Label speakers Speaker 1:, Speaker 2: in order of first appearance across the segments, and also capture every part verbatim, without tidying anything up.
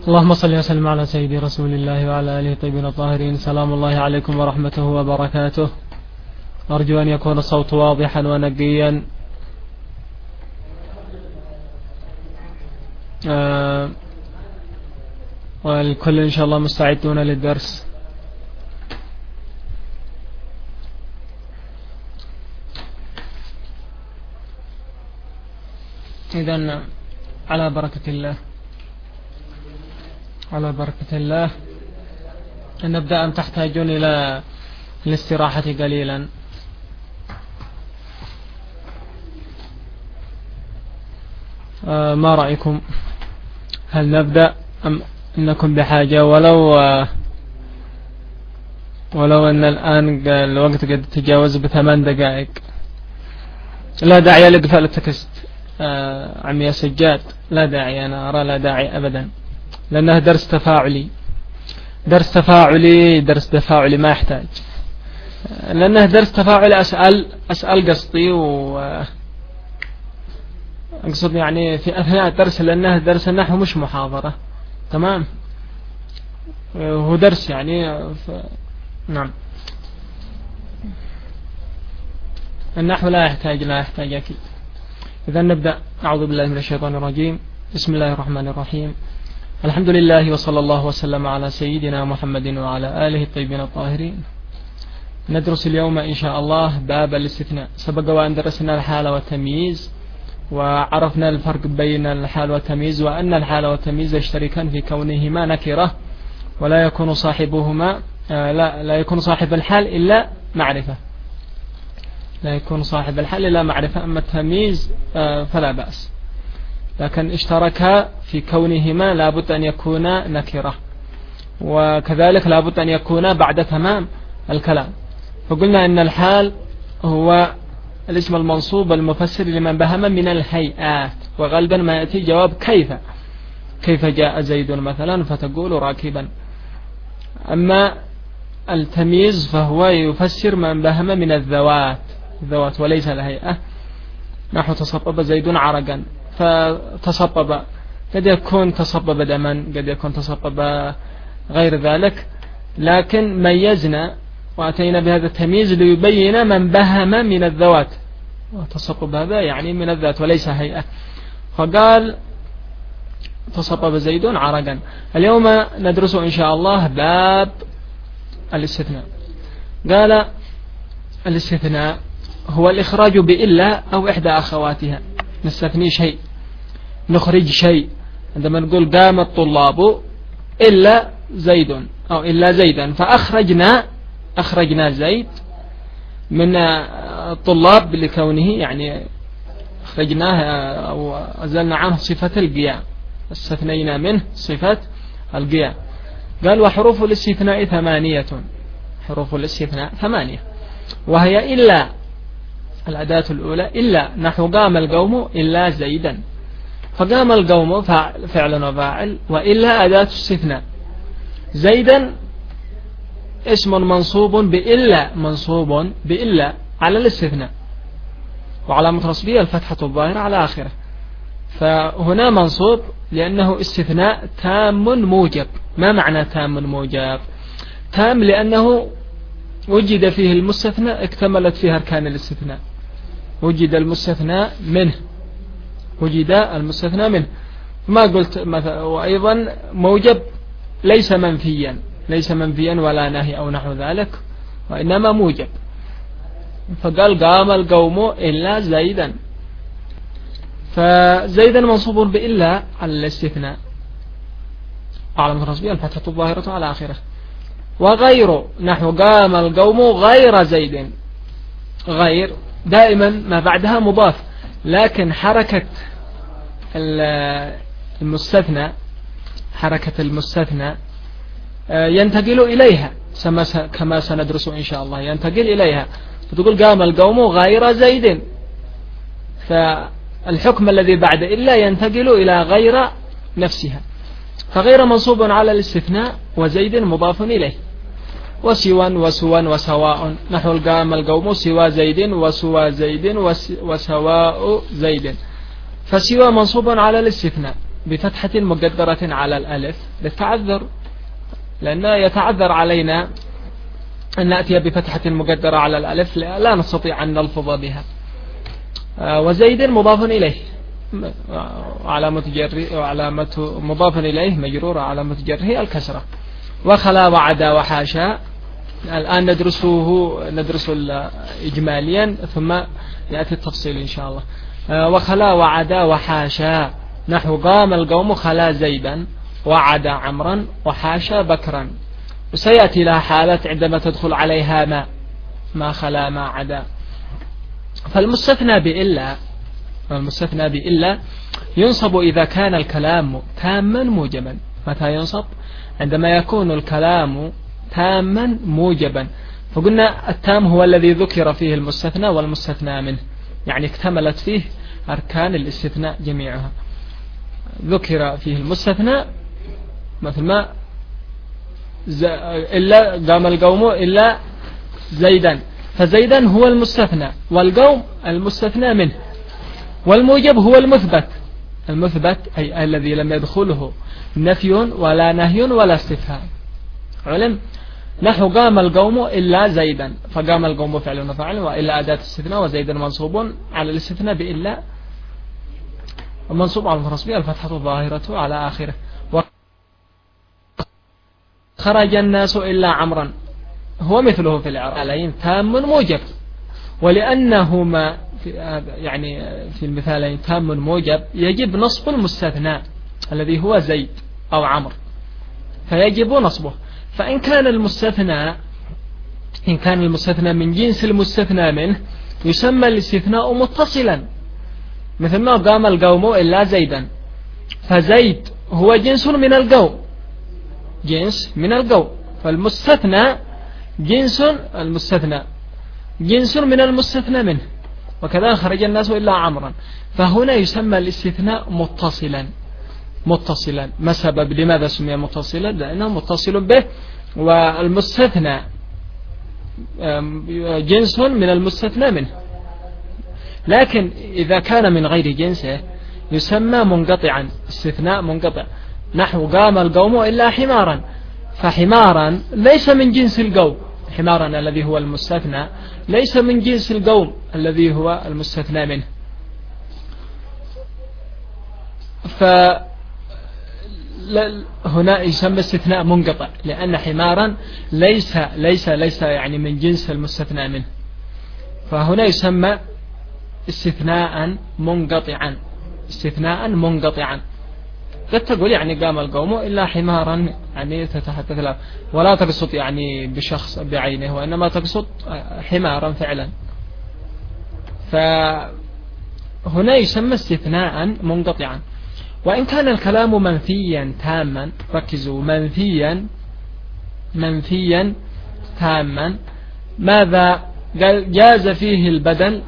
Speaker 1: اللهم صل وسلم على سيدي رسول الله وعلى آله الطيبين الطاهرين. سلام الله عليكم ورحمته وبركاته. أرجو أن يكون الصوت واضحا ونقيا. آه والكل إن شاء الله مستعدون للدرس. إذن على بركة الله على بركة الله نبدأ. أم تحتاجون إلى الاستراحة قليلا؟ آه ما رأيكم؟ هل نبدأ أم إنكم بحاجة؟ ولو آه ولو أن الآن الوقت قد تجاوز بثمان دقائق. لا داعي لإقفال التكست آه عمي سجاد، لا داعي، أنا أرى لا داعي أبدا، لأنه درس تفاعلي. درس تفاعلي درس تفاعلي ما يحتاج، لأنه درس تفاعلي. أسأل أسأل قصدي وأقصد يعني في أثناء الدرس، لأنه درس النحو مش محاضرة. تمام، هو درس يعني ف... نعم. النحو لا يحتاج لا يحتاج أكيد. إذا نبدأ. أعوذ بالله من الشيطان الرجيم. بسم الله الرحمن الرحيم. الحمد لله وصلى الله وسلم على سيدنا محمد وعلى آله الطيبين الطاهرين. ندرس اليوم إن شاء الله باب الاستثناء. سبق وأن درسنا الحال والتمييز، وعرفنا الفرق بين الحال والتمييز، وأن الحال والتمييز يشتركان في كونهما نكرة، ولا يكون صاحبهما لا لا يكون صاحب الحال إلا معرفة لا يكون صاحب الحال إلا معرفة. أما التمييز فلا بأس، لكن اشتركا في كونهما لابد أن يكون نكرة، وكذلك لابد أن يكون بعد تمام الكلام. فقلنا أن الحال هو الاسم المنصوب المفسر لمن بهم من الهيئات، وغالبا ما يأتي جواب كيف كيف جاء زيد مثلا فتقول راكبا. أما التمييز فهو يفسر من بهم من الذوات الذوات وليس الهيئة. نحو تصبب زيد عرقا، فتصبب قد يكون تصبب دما، قد يكون تصبب غير ذلك، لكن ميزنا وأتينا بهذا التمييز ليبين من بهم من الذوات، وتصبب هذا يعني من الذات وليس هيئة. فقال تصبب زيد عرقا. اليوم ندرس إن شاء الله باب الاستثناء. قال الاستثناء هو الإخراج بإلا أو إحدى أخواتها. نستثني شيء، نخرج شيء. عندما نقول قام الطلاب إلا زيد أو إلا زيدا، فأخرجنا أخرجنا زيد من الطلاب لكونه يعني أخرجناه أو أزلنا عنه صفة القيام، استثنينا منه صفة القيام. قال وحروف الاستثناء ثمانية. حروف الاستثناء ثمانية، وهي إلا الأداة الأولى إلا. نحو قام القوم إلا زيدا، فقام القوم فعل وفاعل، وإلا أداة استثناء. زيدا اسم منصوب بإلا منصوب بإلا على الاستثناء، وعلامة نصبه الفتحة الظاهرة على آخره. فهنا منصوب لأنه استثناء تام موجب. ما معنى تام موجب؟ تام لأنه وجد فيه المستثنى اكتملت فيه أركان الاستثناء. وجد المستثنى منه وجد المستثنى منه ما قلت مثلا. وأيضا موجب ليس منفيا ليس منفيا ولا نهي أو نحو ذلك، وإنما موجب. فقال قام القوم إلا زيدا، فزيدا منصوب بإلا على الاستثناء، علامة نصبه الفتحة الظاهرة على آخره. وغير نحو قام القوم غير زيد. غير دائما ما بعدها مضاف، لكن حركة المستثنى حركة المستثنى ينتقل إليها كما سندرس إن شاء الله. ينتقل إليها فتقول قام القوم غير زيد، فالحكم الذي بعد إلا ينتقل إلى غير نفسها. فغير منصوب على الاستثناء، وزيد مضاف إليه. وسوا وسوا وسواء. نحو قام القوم سوى زيد وسوى زيد وسواء زيد. فسوى منصوب على الاستثناء، بفتحة مقدرة على الألف للتعذر، لأنه يتعذر علينا أن نأتي بفتحة مقدرة على الألف لا نستطيع أن نلفظ بها. وزيد مضاف إليه علامة جره وعلامة مضاف إليه مجرورة علامة جره الكسرة. وخلا وعدا وحاشا الآن ندرسه ندرس إجماليا ثم يأتي التفصيل إن شاء الله. وخلا وعدا وحاشا نحو قام القوم خلا زيدا وعدا عمرا وحاشا بكرا. وسيأتي لها حالة عندما تدخل عليها ما ما خلا ما عدا. فالمستثنى بإلا المستثنى بإلا ينصب إذا كان الكلام تاما موجبا. متى ينصب؟ عندما يكون الكلام تاما موجبا. فقلنا التام هو الذي ذكر فيه المستثنى والمستثنى منه، يعني اكتملت فيه أركان الاستثناء جميعها. ذكر فيه المستثنى مثل ما إلا قام القوم إلا زيدا، فزيدا هو المستثنى والقوم المستثنى منه، والموجب هو المثبت. المثبت أي الذي لم يدخله نفي ولا نهي ولا استفهام. علم نحو قام القوم إلا زيدا، فقام القوم فعل وفعل وإلا أداة استثناء وزيدا منصوب على الاستثناء بإلا منصوب على الرسمية الفتحة الظاهرة على آخره. خرج الناس إلا عمرا هو مثله في الإعراب عليهم تام موجب، ولأنهما في يعني في المثالين تام موجب يجب نصب المستثنى الذي هو زيد أو عمر، فيجب نصبه. فإن كان المستثنى إن كان المستثنى من جنس المستثنى منه يسمى الاستثناء متصلا، مثل ما قام القوم إلا زيدا، فزيد هو جنس من القوم جنس من القوم، فالمستثنى جنس المستثنى جنس من المستثنى منه. وكذا خرج الناس إلا عمرا، فهنا يسمى الاستثناء متصلا متصلا. ما سبب لماذا سمي متصلا؟ لأنه متصل به، والمستثنى جنس من المستثنى منه. لكن إذا كان من غير جنسه يسمى منقطعا، استثناء منقطع. نحو قام القوم إلا حمارا، فحمارا ليس من جنس القوم، حمارا الذي هو المستثنى ليس من جنس القوم الذي هو المستثنى منه. فهنا يسمى استثناء منقطع، لأن حمارا ليس ليس ليس يعني من جنس المستثنى منه، فهنا يسمى استثناء منقطعا استثناء منقطعا. قد تقول يعني قام القوم إلا حمارا، يعني تتحدث له ولا تقصد يعني بشخص بعينه، وإنما تقصد حمارا فعلا. فهنا يسمى استثناء منقطعا. وإن كان الكلام منفيا تاما، ركزوا، منفيا منفيا تاما، ماذا قال؟ جاز فيه البدل.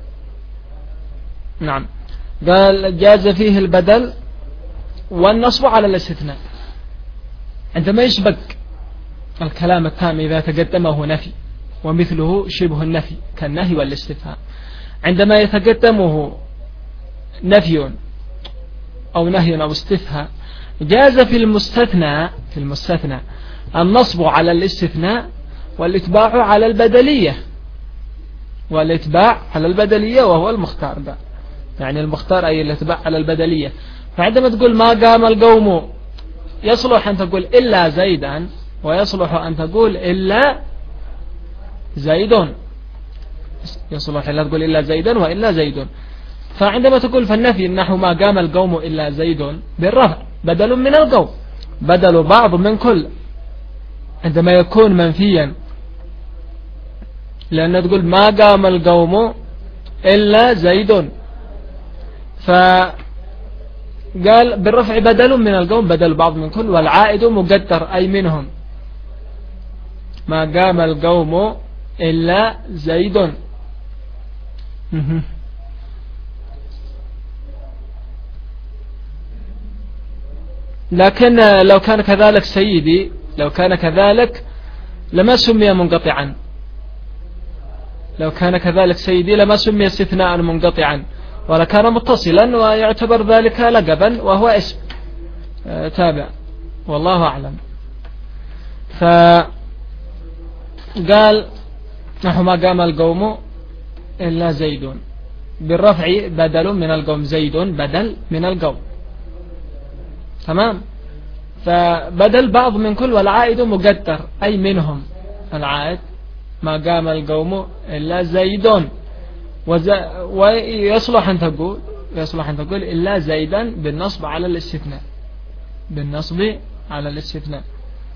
Speaker 1: نعم، قال جاز فيه البدل والنصب على الاستثناء. عندما يسبق الكلام التام إذا تقدمه نفي ومثله شبه النفي كالنهي والاستفهام، عندما يتقدمه نفي أو نهي أو استفهام جاز في المستثنى في المستثنى النصب على الاستثناء والاتباع على البدلية والاتباع على البدلية وهو المختار ده، يعني المختار أي الاتباع على البدلية. فعندما تقول ما قام القوم يصلح أن تقول إلا زيدا، ويصلح أن تقول إلا زيد، يصلح أن تقول إلا زيدا وإلا زيد. فعندما تقول فالنفي نحو ما قام القوم إلا زيد بالرفع بدل من القوم، بدل بعض من كل، عندما يكون منفيا، لأن تقول ما قام القوم إلا زيد، فقال بالرفع بدل من القوم بدل بعض من كل، والعائد مقدر أي منهم، ما قام القوم إلا زيد. لكن لو كان كذلك سيدي، لو كان كذلك لما سمي منقطعا، لو كان كذلك سيدي لما سمي استثناء منقطعا، ولكان متصلا ويعتبر ذلك لقبا وهو اسم. تابع والله أعلم. فقال نحو ما قام القوم إلا زيد بالرفع بدل من القوم، زيد بدل من القوم. تمام. فبدل بعض من كل والعائد مقدر أي منهم العائد ما قام القوم إلا زيد، ويصلح أن تقول يصلح أن تقول إلا زيدا بالنصب على الاستثناء، بالنصب على الاستثناء.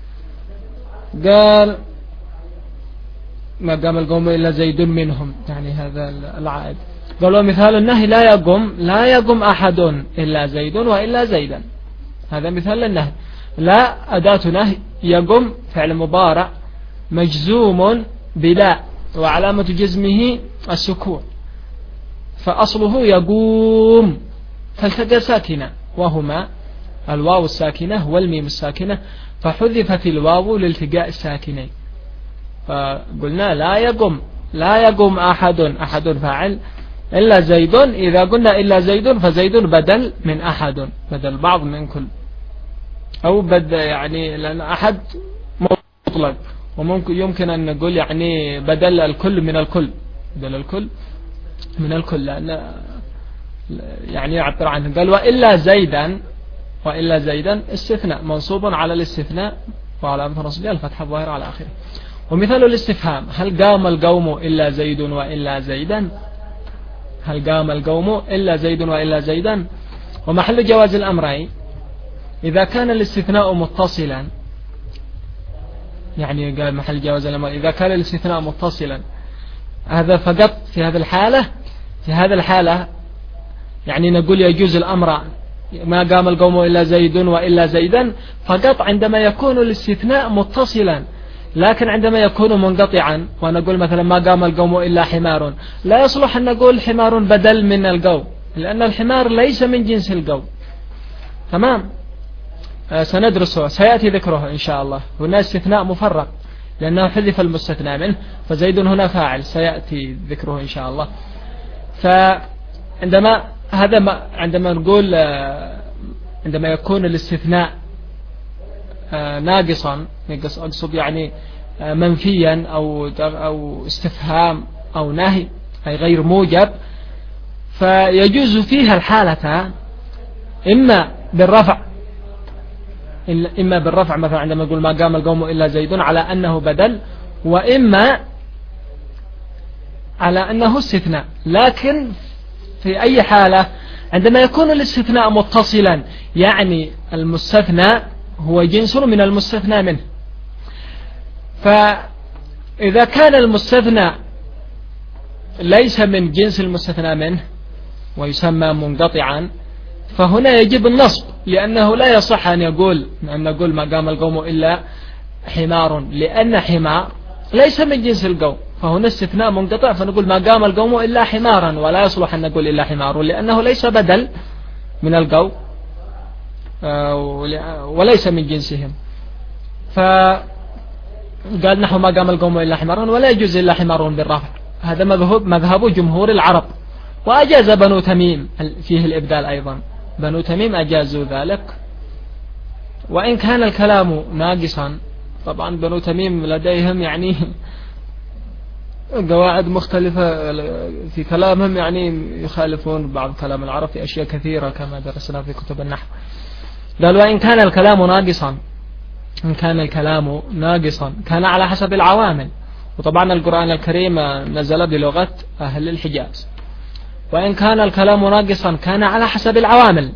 Speaker 1: قال ما قام القوم إلا زيد منهم، يعني هذا العائد. قالوا مثال النهي لا يقم لا يقم أحد إلا زيد وإلا زيدا، هذا مثال النهي. لا أداة نهي، يقم فعل مضارع مجزوم بلا وعلامة جزمه السكون، فأصله يقوم، فالتقى ساكنة وهما الواو الساكنة والميم الساكنة، فحذفت الواو لالتقاء الساكنين. فقلنا لا يقم لا يقم أحد، أحد فاعل، إلا زيد. إذا قلنا إلا زيد فزيد بدل من أحد، بدل بعض من كل، أو بدل يعني لأن أحد مطلق، وممكن يمكن أن نقول يعني بدل الكل من الكل، بدل الكل من الكل، لأن يعني يعبر عنه. قال وإلا زيدا، وإلا زيدا استثناء منصوب على الاستثناء وعلامة نصبه الفتحة الظاهرة على آخره. ومثال الاستفهام هل قام القوم إلا زيد وإلا زيدا، هل قام القوم إلا زيد وإلا زيدا. ومحل جواز الأمرين إذا كان الاستثناء متصلا، يعني قال محل جواز الأمر إذا كان الاستثناء متصلا، هذا فقط في هذه الحالة في هذه الحالة يعني نقول يجوز الأمر ما قام القوم إلا زيد وإلا زيدا فقط عندما يكون الاستثناء متصلا. لكن عندما يكون منقطعا ونقول مثلا ما قام القوم إلا حمار، لا يصلح أن نقول حمار بدل من القوم، لأن الحمار ليس من جنس القوم. تمام. آه سندرسه سيأتي ذكره إن شاء الله. هنا استثناء مفرق لأنه حذف المستثنى منه، فزيد هنا فاعل، سيأتي ذكره إن شاء الله. فعندما هذا ما عندما نقول آه عندما يكون الاستثناء آه ناقصا، أقصد يعني آه منفيا أو أو استفهام أو نهي أي غير موجب، فيجوز فيها الحالة إما بالرفع إما بالرفع مثلا عندما يقول ما قام القوم إلا زيد على أنه بدل، وإما على أنه استثناء. لكن في أي حالة عندما يكون الاستثناء متصلا، يعني المستثنى هو جنس من المستثنى منه، فإذا كان المستثنى ليس من جنس المستثنى منه ويسمى منقطعا، فهنا يجب النصب، لأنه لا يصح أن يقول أن نقول ما قام القوم إلا حمار، لأن حمار ليس من جنس القوم، فهنا استثناء منقطع، فنقول ما قام القوم إلا حمارا، ولا يصلح أن نقول إلا حمار لأنه ليس بدل من القوم وليس من جنسهم. فقال نحو ما قام القوم إلا حمارا ولا يجوز إلا حمار بالرفع. هذا مذهب مذهب جمهور العرب، وأجاز بنو تميم فيه الإبدال أيضا، بنو تميم أجازوا ذلك وإن كان الكلام ناقصا. طبعا بنو تميم لديهم يعني قواعد مختلفة في كلامهم، يعني يخالفون بعض كلام العرب في أشياء كثيرة كما درسنا في كتب النحو. قال وإن كان الكلام ناقصا، إن كان الكلام ناقصا كان على حسب العوامل. وطبعا القرآن الكريم نزل بلغة أهل الحجاز. وإن كان الكلام ناقصا كان على حسب العوامل،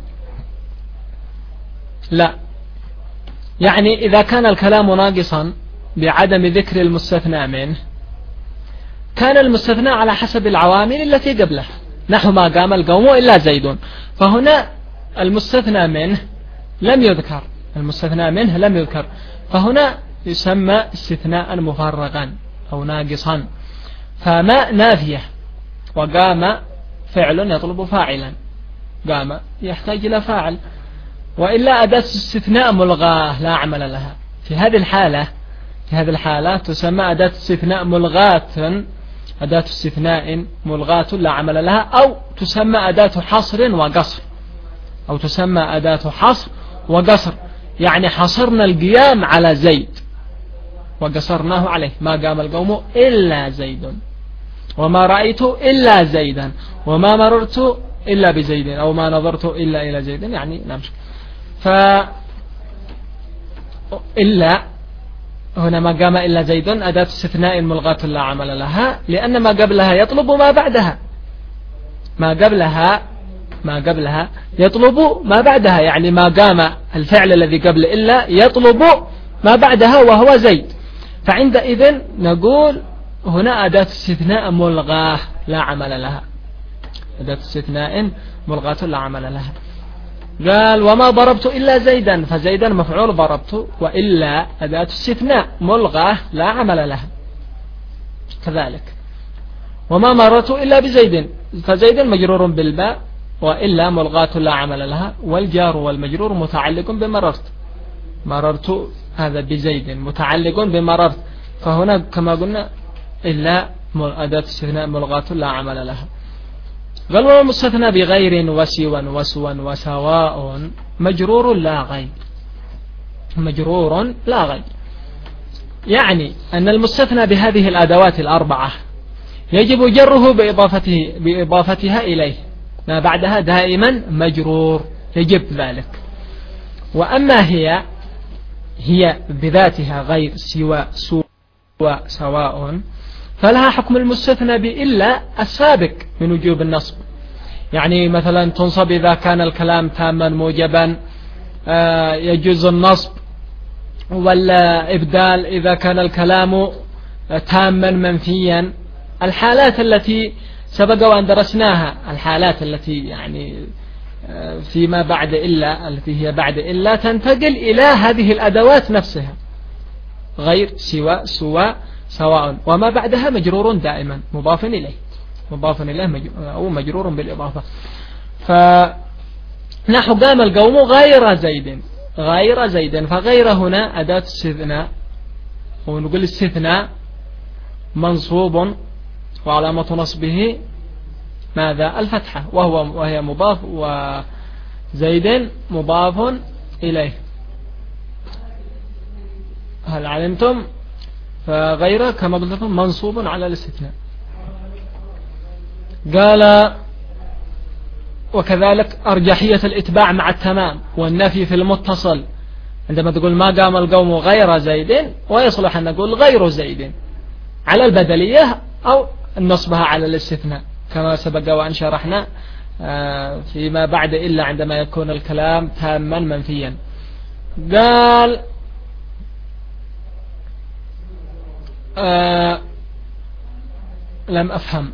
Speaker 1: لا يعني إذا كان الكلام ناقصا بعدم ذكر المستثنى منه، كان المستثنى على حسب العوامل التي قبله، نحو ما قام القوم إلا زيد، فهنا المستثنى منه لم يذكر، المستثنى منه لم يذكر، فهنا يسمى استثناء مفرغا أو ناقصا. فما نافية، وقام فعل يطلب فاعلا، قام يحتاج إلى فاعل، وإلا أداة استثناء ملغاة لا عمل لها. في هذه الحالة في هذه الحالة تسمى أداة استثناء ملغاة، أداة استثناء ملغاة لا عمل لها، أو تسمى أداة حصر وقصر، أو تسمى أداة حصر وقصر، يعني حصرنا القيام على زيد وقصرناه عليه، ما قام القوم إلا زيد، وما رأيت إلا زيدا، وما مررت إلا بزيد، أو ما نظرت إلا إلى زيد، يعني نمشي. ف إلا هنا ما قام إلا زيد أداة استثناء ملغاة لا عمل لها، لأن ما قبلها يطلب ما بعدها، ما قبلها ما قبلها يطلب ما بعدها، يعني ما قام الفعل الذي قبل إلا يطلب ما بعدها وهو زيد. فعندئذ نقول هنا أداة استثناء ملغاة لا عمل لها، أداة استثناء ملغاة لا عمل لها. قال وما ضربت إلا زيدا، فزيدا مفعول ضربت، وإلا أداة استثناء ملغاة لا عمل لها. كذلك وما مررت إلا بزيد، فزيد مجرور بالباء، وإلا ملغاة لا عمل لها، والجار والمجرور متعلق بمررت، مررت هذا بزيد متعلق بمررت، فهنا كما قلنا إلا أداة استثناء ملغاة لا عمل لها. قال والمستثنى بغير وسوا وسوا وسواء مجرور لا غير، مجرور لا غير، يعني أن المستثنى بهذه الأدوات الأربعة يجب جره بإضافته بإضافتها إليه، ما بعدها دائما مجرور، يجب ذلك. وأما هي هي بذاتها غير سوى سوى سواء، فلها حكم المستثنى بإلا السابق من وجوب النصب، يعني مثلا تنصب إذا كان الكلام تاما موجبا، يجوز النصب، ولا إبدال إذا كان الكلام تاما منفيا. الحالات التي سبق وأن درسناها، الحالات التي يعني فيما بعد إلا، التي هي بعد إلا تنتقل إلى هذه الأدوات نفسها، غير سوى سوى سواء، وما بعدها مجرور دائما مضاف إليه، مضاف إليه أو مجرور بالإضافة. فنحو قام القوم غير زيد، غير زيد، فغير هنا أداة استثناء، ونقول استثناء منصوب وعلامة نصبه ماذا؟ الفتحة، وهو وهي مضاف، وزيد مضاف إليه. هل علمتم؟ فغيره كما قلت لكم منصوب على الاستثناء. قال وكذلك أرجحية الإتباع مع التمام والنفي في المتصل، عندما تقول ما قام القوم غير زيد، ويصلح أن نقول غير زيد على البدلية أو نصبها على الاستثناء، كما سبق وأن شرحنا فيما بعد إلا عندما يكون الكلام تاما منفيا. قال آه لم أفهم،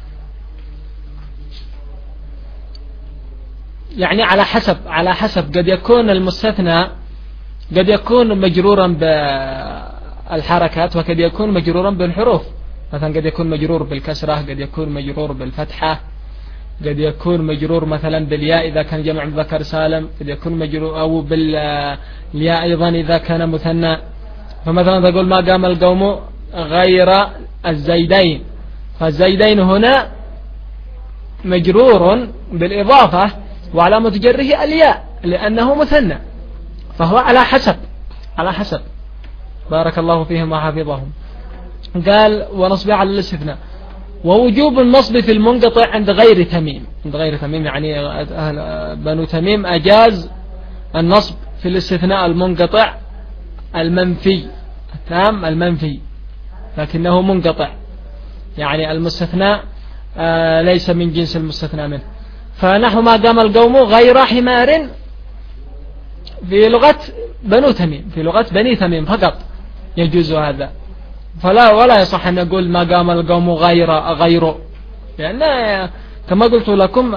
Speaker 1: يعني على حسب على حسب قد يكون المستثنى قد يكون مجرورا بالحركات، وقد يكون مجرورا بالحروف، مثلا قد يكون مجرور بالكسرة، قد يكون مجرور بالفتحة، قد يكون مجرور مثلا بالياء إذا كان جمع مذكر سالم، قد يكون مجرور أو بالياء أيضا إذا كان مثنى. فمثلا تقول ما قام القوم غير الزيدين، فالزيدين هنا مجرور بالإضافة وعلامة جره الياء لأنه مثنى، فهو على حسب على حسب بارك الله فيهم وحفظهم. قال ونصب على الاستثناء، ووجوب النصب في المنقطع عند غير تميم، عند غير تميم يعني أهل بنو تميم أجاز النصب في الاستثناء المنقطع المنفي التام المنفي، لكنه منقطع، يعني المستثنى آه ليس من جنس المستثنى منه. فنحو ما قام القوم غير حمار في لغة بنو تميم، في لغة بني تميم فقط يجوز هذا، فلا ولا يصح أن نقول ما قام القوم غير غيره، لأن كما قلت لكم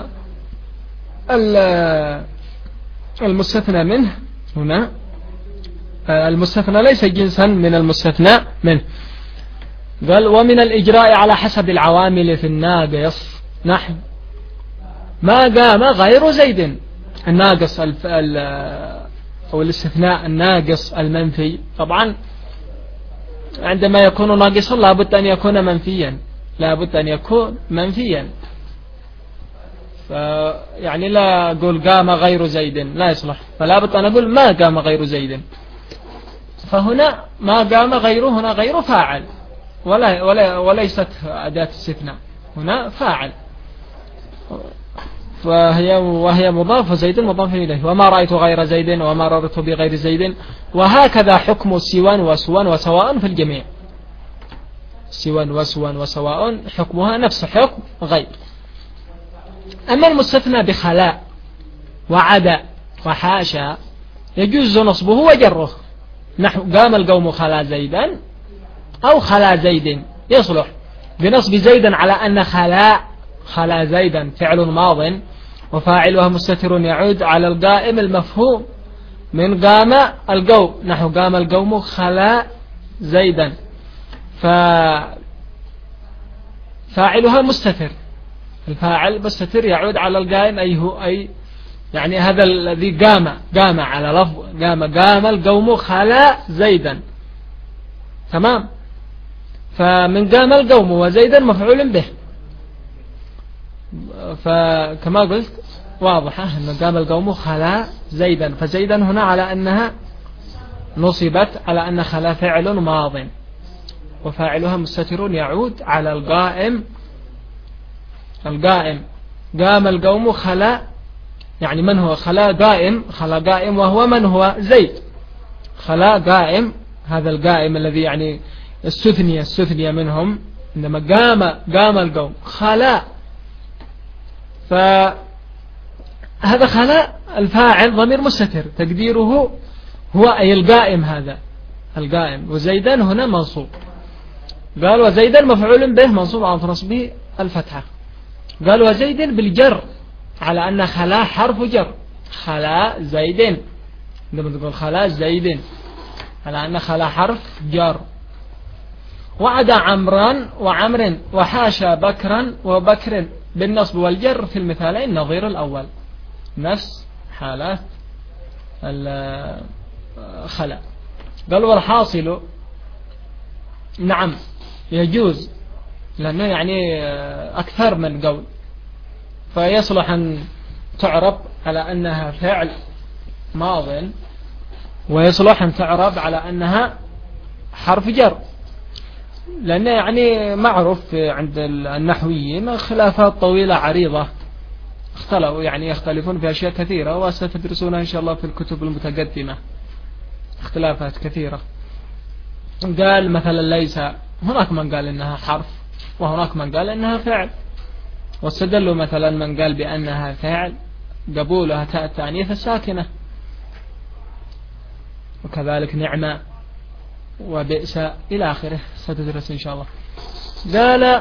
Speaker 1: المستثنى منه هنا المستثنى ليس جنسا من المستثنى منه. قال ومن الإجراء على حسب العوامل في الناقص نحو ما قام غير زيد، الناقص أو الاستثناء الناقص المنفي، طبعا عندما يكون ناقصا لابد أن يكون منفيا، لابد أن يكون منفيا. يعني لا أقول قام غير زيد لا يصلح، فلا بد أن أقول ما قام غير زيد. فهنا ما قام غيره هنا غير فاعل ولا ولا وليست أداة استثناء، هنا فاعل فهي وهي مضاف وزيد مضاف إليه. وما رأيت غير زيد وما ررت بغير زيد. وهكذا حكم سوى وسوى وسواء في الجميع، سوى وسوى وسواء حكمها نفس حكم غير. أما المستثنى بخلاء وعدا وحاشا يجوز نصبه وجره، نحو قام القوم خلا زيدا أو خلا زيد، يصلح بنصب زيدا على أن خلا خلا زيدا فعل ماض وفاعلها مستتر يعود على القائم المفهوم من قام القوم، نحو قام القوم خلا زيدا، ففاعلها مستتر، الفاعل مستتر يعود على القائم أي هو أي يعني هذا الذي قام قام على لفظ قام قام القوم خلا زيدا، تمام. فمن قام القوم وزيدا مفعول به، فكما قلت واضحة أن قام القوم خلا زيدا، فزيدا هنا على أنها نصبت على أن خلا فعل ماض وفاعلها مستتر يعود على القائم القائم قام القوم خلا، يعني من هو خلا قائم، خلا قائم وهو من هو زيد، خلا قائم هذا القائم الذي يعني استثني استثني منهم، إنما قام قام القوم خلا، فهذا خلا الفاعل ضمير مستتر تقديره هو أي القائم، هذا القائم، وزيدا هنا منصوب. قال وزيدا مفعول به منصوب عن نصبه الفتحة. قال وزيد بالجر على أن خلا حرف جر، خلا زيد، عندما تقول خلا زيد على أن خلا حرف جر. وعدا عمران وعمر وحاشا بكرا وبكر بالنصب والجر في المثالين نظير الأول، نفس حالات الخلا. قال والحاصل نعم يجوز، لأنه يعني أكثر من قول، فيصلح أن تعرب على أنها فعل ماض، ويصلح أن تعرب على أنها حرف جر، لأنه يعني معروف عند النحويين خلافات طويلة عريضة، اختلفوا يعني يختلفون في أشياء كثيرة وستدرسونها إن شاء الله في الكتب المتقدمة، اختلافات كثيرة. قال مثلا ليس، هناك من قال إنها حرف وهناك من قال إنها فعل، واستدلوا مثلا من قال بأنها فعل قبولها تاء التأنيث الساكنة، وكذلك نعمة وبئس إلى آخره، ستدرس إن شاء الله. قال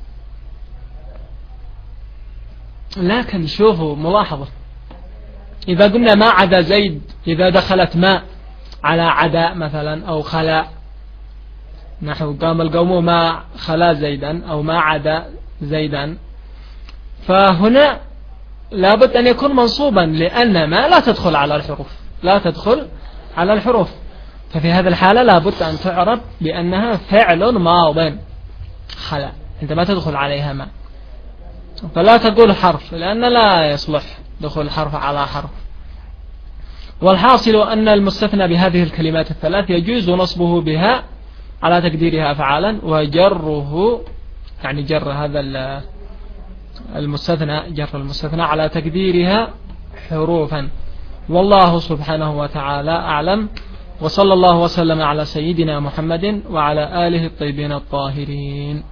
Speaker 1: لكن شوفوا ملاحظة، إذا قلنا ما عدا زيد، إذا دخلت ما على عدا مثلا أو خلا، نحو قام القوم ما خلا زيدا أو ما عدا زيدا، فهنا لابد أن يكون منصوبا، لأن ما لا تدخل على الحروف، لا تدخل على الحروف، ففي هذه الحالة لابد أن تعرب بأنها فعل ماض خلا عندما تدخل عليها ما، فلا تقول حرف لأن لا يصلح دخول حرف على حرف. والحاصل أن المستثنى بهذه الكلمات الثلاث يجوز نصبه بها على تقديرها فعالا، وجره يعني جر هذا المستثنى جر المستثنى على تقديرها حروفا. والله سبحانه وتعالى أعلم، وصلى الله وسلم على سيدنا محمد وعلى آله الطيبين الطاهرين.